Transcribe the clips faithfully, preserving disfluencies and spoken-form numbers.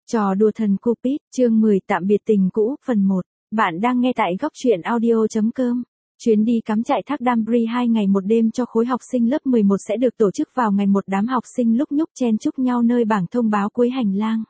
Trò đùa thần Cupid, chương mười tạm biệt tình cũ, phần một. Bạn đang nghe tại góc truyện audio chấm com. Chuyến đi cắm trại thác Đam Ri hai ngày một đêm cho khối học sinh lớp mười một sẽ được tổ chức vào ngày một. Đám học sinh lúc nhúc chen chúc nhau nơi bảng thông báo cuối hành lang.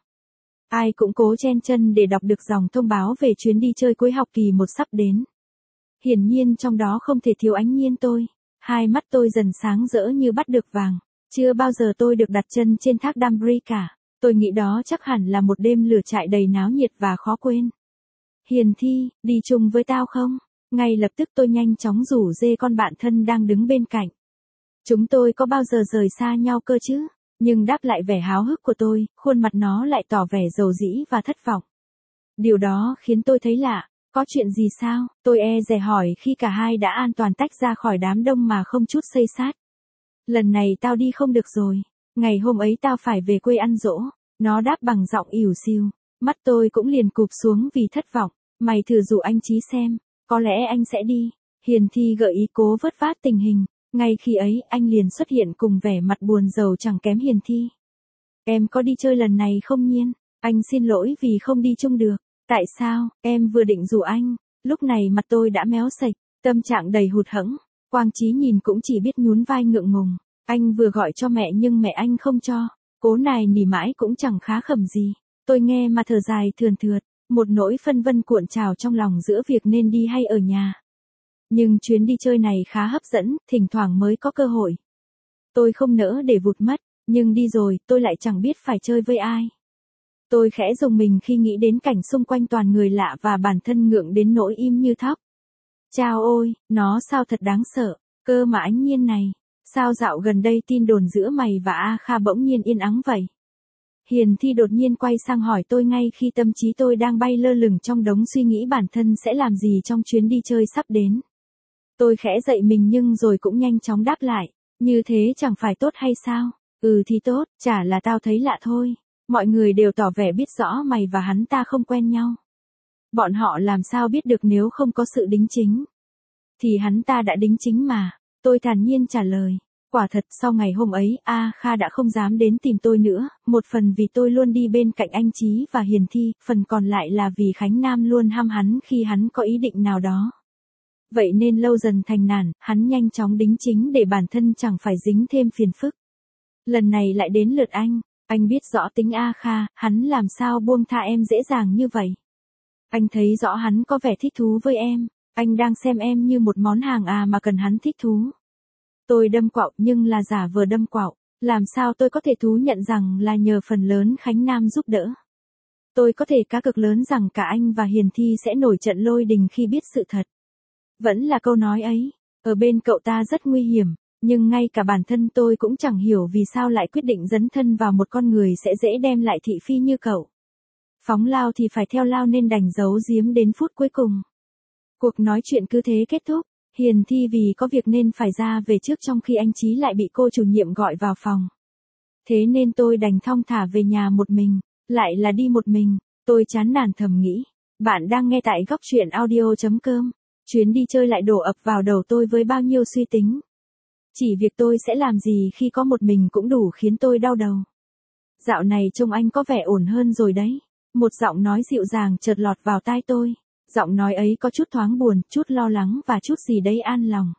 Ai cũng cố chen chân để đọc được dòng thông báo về chuyến đi chơi cuối học kỳ một sắp đến. Hiển nhiên trong đó không thể thiếu Ánh Nhiên tôi. Hai mắt tôi dần sáng rỡ như bắt được vàng. Chưa bao giờ tôi được đặt chân trên thác Đam Ri cả. Tôi nghĩ đó chắc hẳn là một đêm lửa trại đầy náo nhiệt và khó quên. Hiền Thi, đi chung với tao không? Ngay lập tức tôi nhanh chóng rủ dê con bạn thân đang đứng bên cạnh. Chúng tôi có bao giờ rời xa nhau cơ chứ? Nhưng đáp lại vẻ háo hức của tôi, khuôn mặt nó lại tỏ vẻ dầu dĩ và thất vọng. Điều đó khiến tôi thấy lạ. Có chuyện gì sao? Tôi e dè hỏi khi cả hai đã an toàn tách ra khỏi đám đông mà không chút xây sát. Lần này tao đi không được rồi. Ngày hôm ấy tao phải về quê ăn giỗ. Nó đáp bằng giọng ỉu xìu. Mắt tôi cũng liền cụp xuống vì thất vọng. Mày thử rủ anh Chí xem. Có lẽ anh sẽ đi. Hiền Thi gợi ý cố vớt vát tình hình. Ngay khi ấy anh liền xuất hiện cùng vẻ mặt buồn rầu chẳng kém Hiền Thi. Em có đi chơi lần này không Nhiên? Anh xin lỗi vì không đi chung được. Tại sao? Em vừa định rủ anh. Lúc này mặt tôi đã méo sạch. Tâm trạng đầy hụt hẫng. Quang Chí nhìn cũng chỉ biết nhún vai ngượng ngùng. Anh vừa gọi cho mẹ nhưng mẹ anh không cho. Cố nài nỉ mãi cũng chẳng khá khẩm gì. Tôi nghe mà thở dài thườn thượt. Một nỗi phân vân cuộn trào trong lòng giữa việc nên đi hay ở nhà. Nhưng chuyến đi chơi này khá hấp dẫn, thỉnh thoảng mới có cơ hội. Tôi không nỡ để vụt mất, nhưng đi rồi tôi lại chẳng biết phải chơi với ai. Tôi khẽ rùng mình khi nghĩ đến cảnh xung quanh toàn người lạ và bản thân ngượng đến nỗi im như thóc. Chao ôi, nó sao thật đáng sợ, cơ mà Ánh Nhiên này. Sao dạo gần đây tin đồn giữa mày và A Kha bỗng nhiên yên ắng vậy? Hiền Thi đột nhiên quay sang hỏi tôi ngay khi tâm trí tôi đang bay lơ lửng trong đống suy nghĩ bản thân sẽ làm gì trong chuyến đi chơi sắp đến. Tôi khẽ dậy mình nhưng rồi cũng nhanh chóng đáp lại, như thế chẳng phải tốt hay sao? Ừ thì tốt, chả là tao thấy lạ thôi. Mọi người đều tỏ vẻ biết rõ mày và hắn ta không quen nhau. Bọn họ làm sao biết được nếu không có sự đính chính? Thì hắn ta đã đính chính mà. Tôi thản nhiên trả lời. Quả thật sau ngày hôm ấy A Kha đã không dám đến tìm tôi nữa, một phần vì tôi luôn đi bên cạnh anh Chí và Hiền Thi, phần còn lại là vì Khánh Nam luôn hăm hắn khi hắn có ý định nào đó. Vậy nên lâu dần thành nản, hắn nhanh chóng đính chính để bản thân chẳng phải dính thêm phiền phức. Lần này lại đến lượt anh, anh biết rõ tính A Kha, hắn làm sao buông tha em dễ dàng như vậy. Anh thấy rõ hắn có vẻ thích thú với em, anh đang xem em như một món hàng à mà cần hắn thích thú. Tôi đâm quạo nhưng là giả vờ đâm quạo, làm sao tôi có thể thú nhận rằng là nhờ phần lớn Khánh Nam giúp đỡ. Tôi có thể cá cược lớn rằng cả anh và Hiền Thi sẽ nổi trận lôi đình khi biết sự thật. Vẫn là câu nói ấy, ở bên cậu ta rất nguy hiểm, nhưng ngay cả bản thân tôi cũng chẳng hiểu vì sao lại quyết định dấn thân vào một con người sẽ dễ đem lại thị phi như cậu. Phóng lao thì phải theo lao nên đành giấu giếm đến phút cuối cùng. Cuộc nói chuyện cứ thế kết thúc. Hiền Thi vì có việc nên phải ra về trước trong khi anh Chí lại bị cô chủ nhiệm gọi vào phòng. Thế nên tôi đành thong thả về nhà một mình, lại là đi một mình, tôi chán nản thầm nghĩ. Bạn đang nghe tại góc truyện audio chấm com. Chuyến đi chơi lại đổ ập vào đầu tôi với bao nhiêu suy tính. Chỉ việc tôi sẽ làm gì khi có một mình cũng đủ khiến tôi đau đầu. Dạo này trông anh có vẻ ổn hơn rồi đấy. Một giọng nói dịu dàng chợt lọt vào tai tôi. Giọng nói ấy có chút thoáng buồn, chút lo lắng và chút gì đấy an lòng.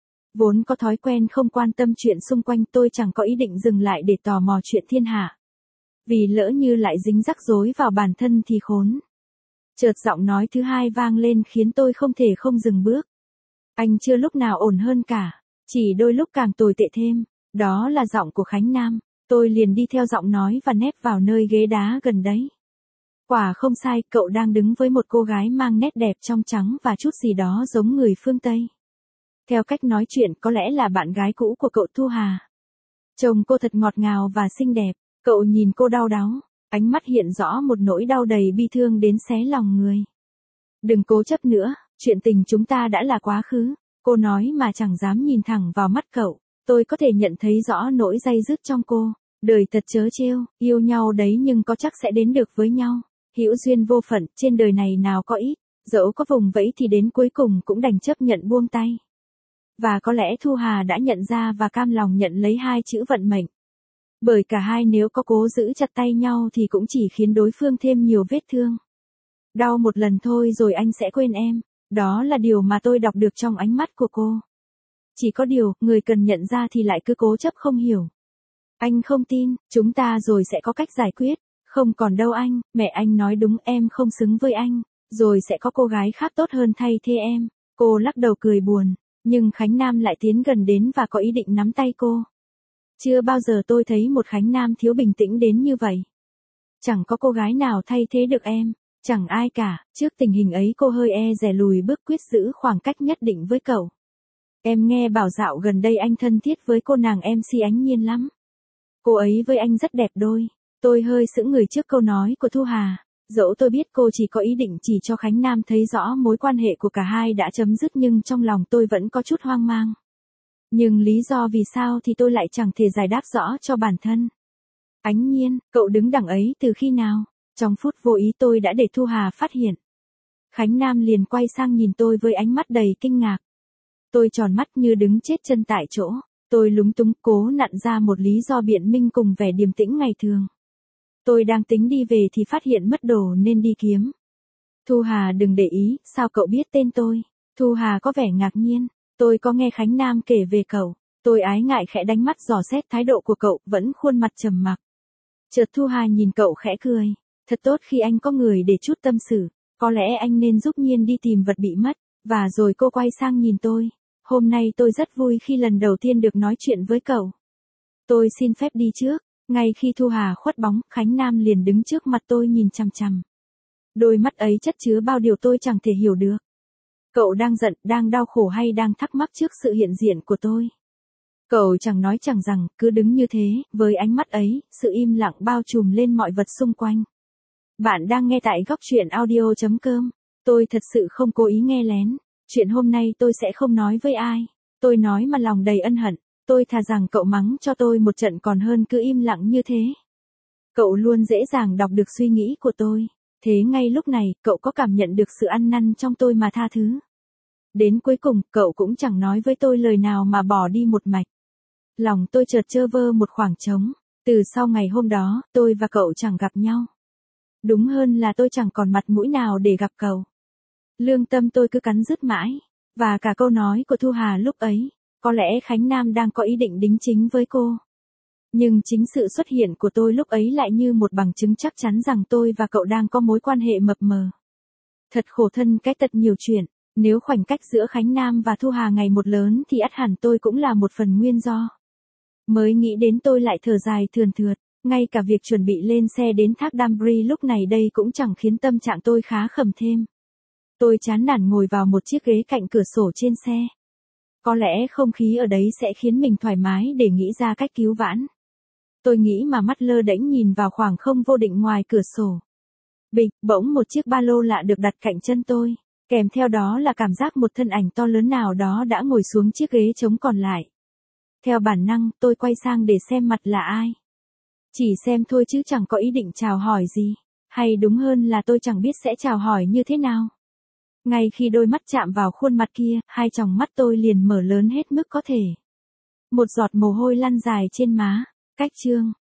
Vốn có thói quen không quan tâm chuyện xung quanh tôi chẳng có ý định dừng lại để tò mò chuyện thiên hạ. Vì lỡ như lại dính rắc rối vào bản thân thì khốn. Chợt giọng nói thứ hai vang lên khiến tôi không thể không dừng bước. Anh chưa lúc nào ổn hơn cả, chỉ đôi lúc càng tồi tệ thêm. Đó là giọng của Khánh Nam. Tôi liền đi theo giọng nói và nép vào nơi ghế đá gần đấy. Quả không sai, cậu đang đứng với một cô gái mang nét đẹp trong trắng và chút gì đó giống người phương Tây. Theo cách nói chuyện có lẽ là bạn gái cũ của cậu Thu Hà. Trông cô thật ngọt ngào và xinh đẹp, cậu nhìn cô đau đáu, ánh mắt hiện rõ một nỗi đau đầy bi thương đến xé lòng người. Đừng cố chấp nữa, chuyện tình chúng ta đã là quá khứ, cô nói mà chẳng dám nhìn thẳng vào mắt cậu. Tôi có thể nhận thấy rõ nỗi day dứt trong cô. Đời thật trớ trêu, yêu nhau đấy nhưng có chắc sẽ đến được với nhau. Hữu duyên vô phận, trên đời này nào có ít, dẫu có vùng vẫy thì đến cuối cùng cũng đành chấp nhận buông tay. Và có lẽ Thu Hà đã nhận ra và cam lòng nhận lấy hai chữ vận mệnh. Bởi cả hai nếu có cố giữ chặt tay nhau thì cũng chỉ khiến đối phương thêm nhiều vết thương. Đau một lần thôi rồi anh sẽ quên em. Đó là điều mà tôi đọc được trong ánh mắt của cô. Chỉ có điều, người cần nhận ra thì lại cứ cố chấp không hiểu. Anh không tin, chúng ta rồi sẽ có cách giải quyết. Không còn đâu anh, mẹ anh nói đúng, em không xứng với anh. Rồi sẽ có cô gái khác tốt hơn thay thế em. Cô lắc đầu cười buồn. Nhưng Khánh Nam lại tiến gần đến và có ý định nắm tay cô. Chưa bao giờ tôi thấy một Khánh Nam thiếu bình tĩnh đến như vậy. Chẳng có cô gái nào thay thế được em. Chẳng ai cả. Trước tình hình ấy cô hơi e dè lùi bước quyết giữ khoảng cách nhất định với cậu. Em nghe bảo dạo gần đây anh thân thiết với cô nàng em xê Ánh Nhiên lắm. Cô ấy với anh rất đẹp đôi. Tôi hơi sững người trước câu nói của Thu Hà. Dẫu tôi biết cô chỉ có ý định chỉ cho Khánh Nam thấy rõ mối quan hệ của cả hai đã chấm dứt, nhưng trong lòng tôi vẫn có chút hoang mang. Nhưng lý do vì sao thì tôi lại chẳng thể giải đáp rõ cho bản thân. Ánh Nhiên, cậu đứng đằng ấy từ khi nào? Trong phút vô ý tôi đã để Thu Hà phát hiện. Khánh Nam liền quay sang nhìn tôi với ánh mắt đầy kinh ngạc. Tôi tròn mắt như đứng chết chân tại chỗ. Tôi lúng túng cố nặn ra một lý do biện minh cùng vẻ điềm tĩnh ngày thường. Tôi đang tính đi về thì phát hiện mất đồ nên đi kiếm. Thu Hà đừng để ý, sao cậu biết tên tôi? Thu Hà có vẻ ngạc nhiên. Tôi có nghe Khánh Nam kể về cậu. Tôi ái ngại khẽ đánh mắt dò xét thái độ của cậu, vẫn khuôn mặt trầm mặc. Chợt Thu Hà nhìn cậu khẽ cười. Thật tốt khi anh có người để chút tâm sự. Có lẽ anh nên giúp Nhiên đi tìm vật bị mất. Và rồi cô quay sang nhìn tôi. Hôm nay tôi rất vui khi lần đầu tiên được nói chuyện với cậu. Tôi xin phép đi trước. Ngay khi Thu Hà khuất bóng, Khánh Nam liền đứng trước mặt tôi nhìn chằm chằm. Đôi mắt ấy chất chứa bao điều tôi chẳng thể hiểu được. Cậu đang giận, đang đau khổ hay đang thắc mắc trước sự hiện diện của tôi? Cậu chẳng nói chẳng rằng, cứ đứng như thế, với ánh mắt ấy, sự im lặng bao trùm lên mọi vật xung quanh. Bạn đang nghe tại góc truyện audio chấm com. Tôi thật sự không cố ý nghe lén. Chuyện hôm nay tôi sẽ không nói với ai. Tôi nói mà lòng đầy ân hận. Tôi thà rằng cậu mắng cho tôi một trận còn hơn cứ im lặng như thế. Cậu luôn dễ dàng đọc được suy nghĩ của tôi. Thế ngay lúc này, cậu có cảm nhận được sự ăn năn trong tôi mà tha thứ. Đến cuối cùng, cậu cũng chẳng nói với tôi lời nào mà bỏ đi một mạch. Lòng tôi chợt trơ vơ một khoảng trống. Từ sau ngày hôm đó, tôi và cậu chẳng gặp nhau. Đúng hơn là tôi chẳng còn mặt mũi nào để gặp cậu. Lương tâm tôi cứ cắn rứt mãi. Và cả câu nói của Thu Hà lúc ấy. Có lẽ Khánh Nam đang có ý định đính chính với cô. Nhưng chính sự xuất hiện của tôi lúc ấy lại như một bằng chứng chắc chắn rằng tôi và cậu đang có mối quan hệ mập mờ. Thật khổ thân cái tật nhiều chuyện. Nếu khoảnh cách giữa Khánh Nam và Thu Hà ngày một lớn thì ắt hẳn tôi cũng là một phần nguyên do. Mới nghĩ đến tôi lại thở dài thườn thượt. Ngay cả việc chuẩn bị lên xe đến thác Danbury lúc này đây cũng chẳng khiến tâm trạng tôi khá khẩm thêm. Tôi chán nản ngồi vào một chiếc ghế cạnh cửa sổ trên xe. Có lẽ không khí ở đấy sẽ khiến mình thoải mái để nghĩ ra cách cứu vãn. Tôi nghĩ mà mắt lơ đễnh nhìn vào khoảng không vô định ngoài cửa sổ. Bịch, bỗng một chiếc ba lô lạ được đặt cạnh chân tôi. Kèm theo đó là cảm giác một thân ảnh to lớn nào đó đã ngồi xuống chiếc ghế trống còn lại. Theo bản năng, tôi quay sang để xem mặt là ai. Chỉ xem thôi chứ chẳng có ý định chào hỏi gì. Hay đúng hơn là tôi chẳng biết sẽ chào hỏi như thế nào. Ngay khi đôi mắt chạm vào khuôn mặt kia, hai tròng mắt tôi liền mở lớn hết mức có thể. Một giọt mồ hôi lăn dài trên má. Cách chương.